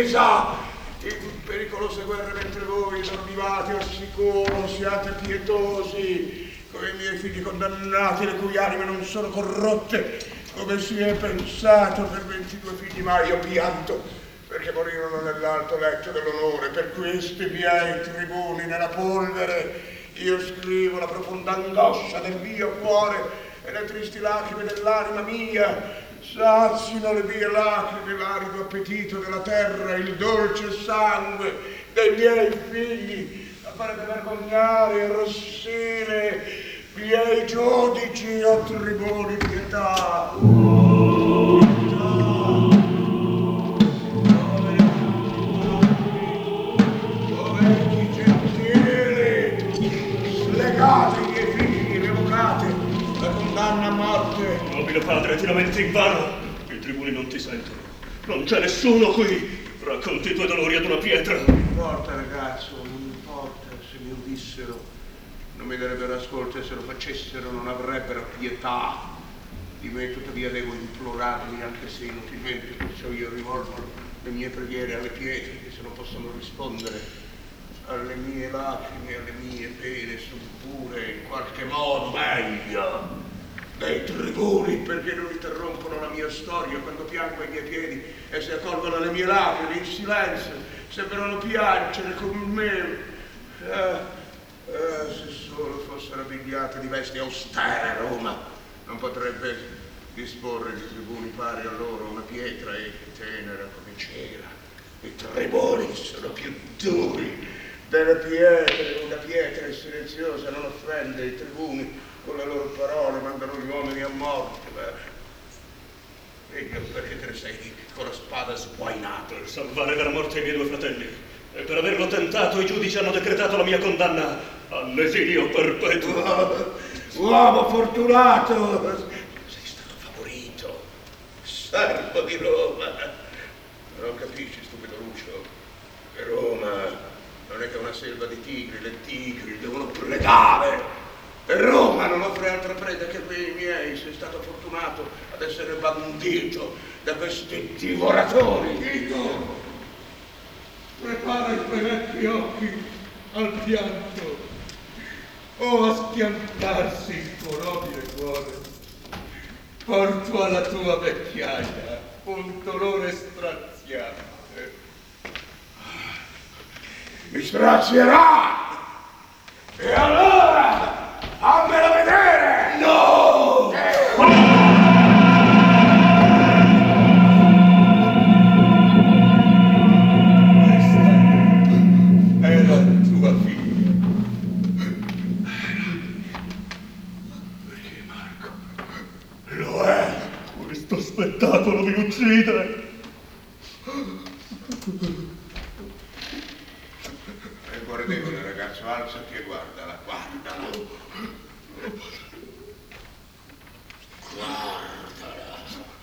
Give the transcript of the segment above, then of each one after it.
in pericolose guerre mentre voi dormivate al sicuro, siate pietosi, come i miei figli condannati, le cui anime non sono corrotte, come si è pensato per 22 figli mai io pianto, perché morirono nell'alto letto dell'onore, per questi miei tribuni nella polvere io scrivo la profonda angoscia del mio cuore e le tristi lacrime dell'anima mia. Sazino le mie lacrime l'arido appetito della terra, il dolce sangue dei miei figli, a farete vergognare e arrossire i miei giudici, o tribuni pietà. Poveri gentili, slegate i miei figli, revocate la condanna a morte. Nobile padre, ti lamenti invano. I tribuni non ti sentono. Non c'è nessuno qui. Racconti i tuoi dolori ad una pietra. Non importa, ragazzo, non importa. Se mi udissero, non mi darebbero ascolto, e se lo facessero non avrebbero pietà di me. Tuttavia devo implorarli, anche se inutilmente, perciò io rivolgo le mie preghiere alle pietre, che se non possono rispondere alle mie lacrime, alle mie pene, sono pure in qualche modo meglio dei tribuni, perché non interrompono la mia storia quando piango ai miei piedi e si accorgono le mie lacrime in silenzio, sembrano piangere con me. Se solo fossero abbigliate di vesti austere, Roma non potrebbe disporre di tribuni pari a loro, una pietra e tenera come cera. I tribuni sono più duri delle pietre, una pietra è silenziosa, non offende i tribuni. Con le loro parole mandano gli uomini a morte. Figlio, perché te ne sei con la spada sguainata? Per salvare dalla morte i miei due fratelli. E per averlo tentato i giudici hanno decretato la mia condanna all'esilio perpetuo. Uomo fortunato! Sei stato favorito, servo di Roma. Non capisci, stupido Lucio, che Roma non è che una selva di tigri. Le tigri devono pregare. E Roma non offre altra preda che quei miei. Sei stato fortunato ad essere bandito da questi divoratori. Tito, prepara i tuoi vecchi occhi al pianto o a schiantarsi il tuo nobile cuore. Porto alla tua vecchiaia un dolore straziante. Mi strazierà! E allora fammelo vedere! No! Questa era tua figlia. Perché, Marco? Lo è! Questo spettacolo mi uccide. È guardevole, ragazzo, alzati e guardala, guardala. Guardala.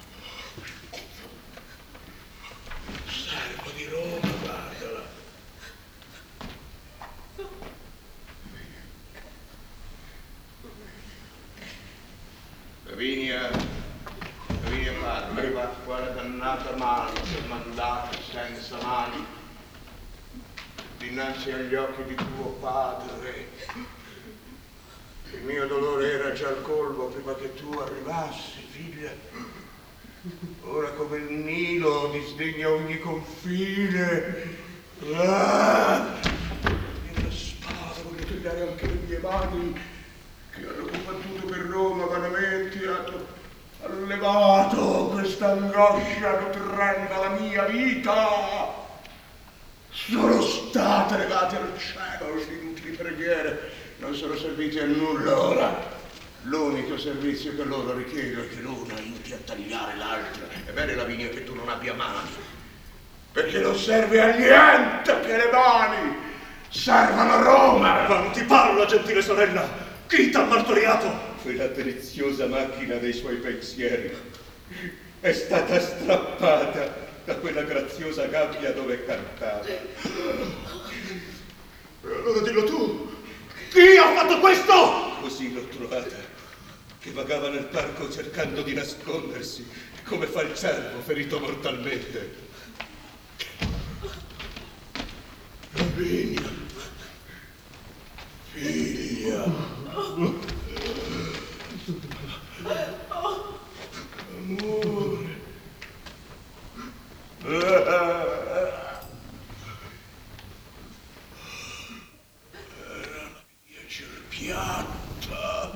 Servo di Roma, guardala. Lavinia padre, quale dannata mano ti ha mandato senza mani dinanzi agli occhi di tuo padre. Il mio dolore era già al colmo prima che tu arrivassi, figlia. Ora come il Nilo disdegna ogni confine. La spada voglio tagliare anche le mie mani che hanno combattuto per Roma vanamente, hanno allevato questa angoscia nutrendo la mia vita. Sono state levate al cielo le inutili preghiere, non sono serviti a nulla ora. L'unico servizio che loro richiedo è che l'una aiuti a tagliare l'altra. È bene, Lavinia, che tu non abbia mani, perché non serve a niente che le mani servano a Roma. Quanti parla, gentile sorella? Chi t'ha martoriato? Quella deliziosa macchina dei suoi pensieri è stata strappata da quella graziosa gabbia dove cantava. Allora dillo tu. Chi ha fatto questo? Così l'ho trovata, che vagava nel parco cercando di nascondersi, come fa il cervo ferito mortalmente. Lavinia, figlia. Amore. Cerpiatta,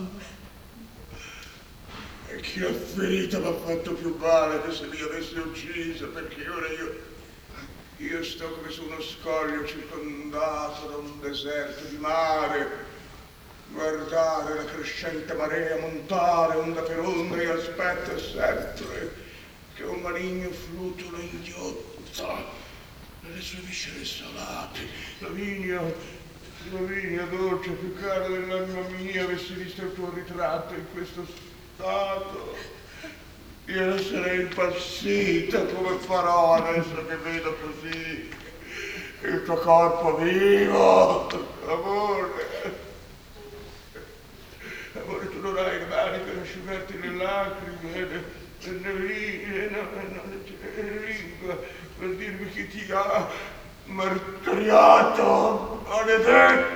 e chi ha ferito mi ha fatto più male che se mi avesse ucciso, perché ora io sto come su uno scoglio circondato da un deserto di mare, guardare la crescente marea montare onda per onda e aspetta sempre che un maligno fluto la inghiotta nelle sue viscere salate. Lavinia, dolce, più cara dell'anima mia, avessi visto il tuo ritratto in questo stato, io sarei impazzita come farò adesso che vedo così il tuo corpo vivo. Amore, tu non hai le mani per asciugarti le lacrime, le lingua per dirmi che ti ha martoriato, maledetti.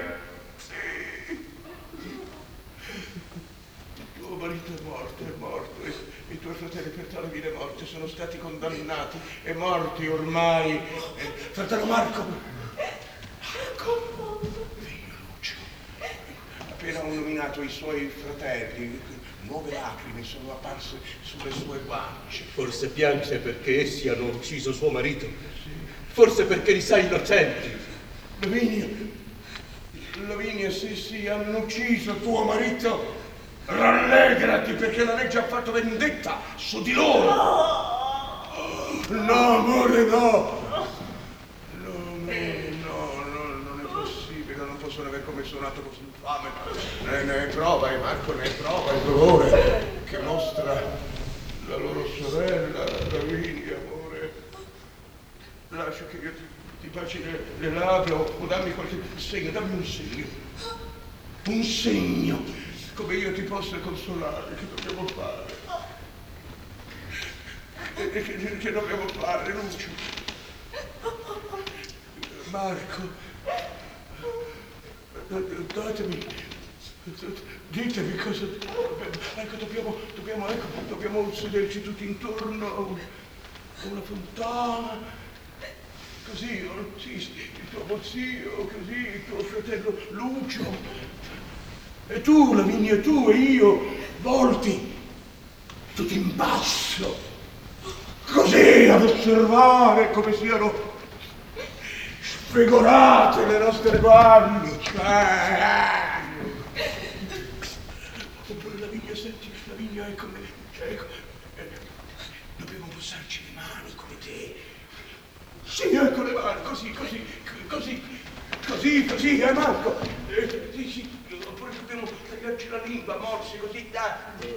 Il tuo marito è morto, e i tuoi fratelli per tale vile morte sono stati condannati e morti ormai. Fratello Marco, figlio Lucio, appena ho nominato i suoi fratelli, nuove lacrime sono apparse sulle sue guance. Forse piange perché essi hanno ucciso suo marito. Forse perché li sa innocenti. Lavinia, se hanno ucciso tuo marito, rallegrati perché la legge ha fatto vendetta su di loro. No, amore, no. Non è possibile, non possono aver commesso un atto così infame. Ne è prova, Marco, ne è prova il dolore che mostra la loro sorella, Lavinia, amore. Lascia che io ti baci le labbra o dammi qualche segno, dammi un segno. Un segno, come io ti possa consolare. Che dobbiamo fare? Che dobbiamo fare, Lucio? Marco, ditemi cosa. Ecco, dobbiamo sederci tutti intorno a una fontana. Così, sì, il tuo zio, così, il tuo fratello Lucio. E tu, Lavinia, tu e io, volti, tutti in basso, così ad osservare come siano sfigurate le nostre guance. Oppure Lavinia, senti, Lavinia, ecco, dobbiamo bussarci le mani come te. Sì, ecco le mani, così, Marco. Sì, oppure dobbiamo tagliarci la lingua, morsi, così, dai.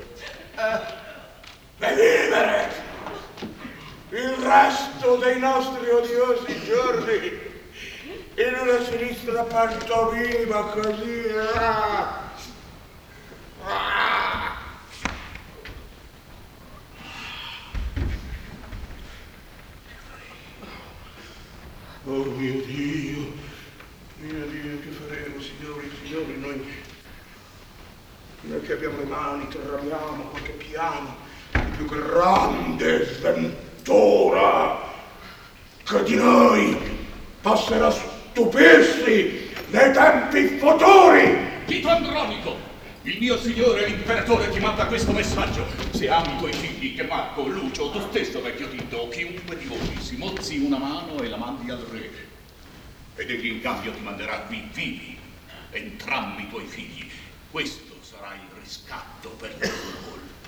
E vivere il resto dei nostri odiosi giorni in una sinistra pantomima, così. Oh mio Dio, che faremo, signori, noi che abbiamo le mani, tramiamo qualche piano di più grande sventura che di noi passerà stupirsi nei tempi futuri. Tito Andronico, il mio signore l'imperatore ti manda questo messaggio. Se ami i tuoi figli, che Marco, Lucio, tu stesso vecchio Tito, chiunque di voi si mozzi una mano e la mandi al re, ed egli in cambio ti manderà qui vivi entrambi i tuoi figli. Questo sarà il riscatto per le loro colpe.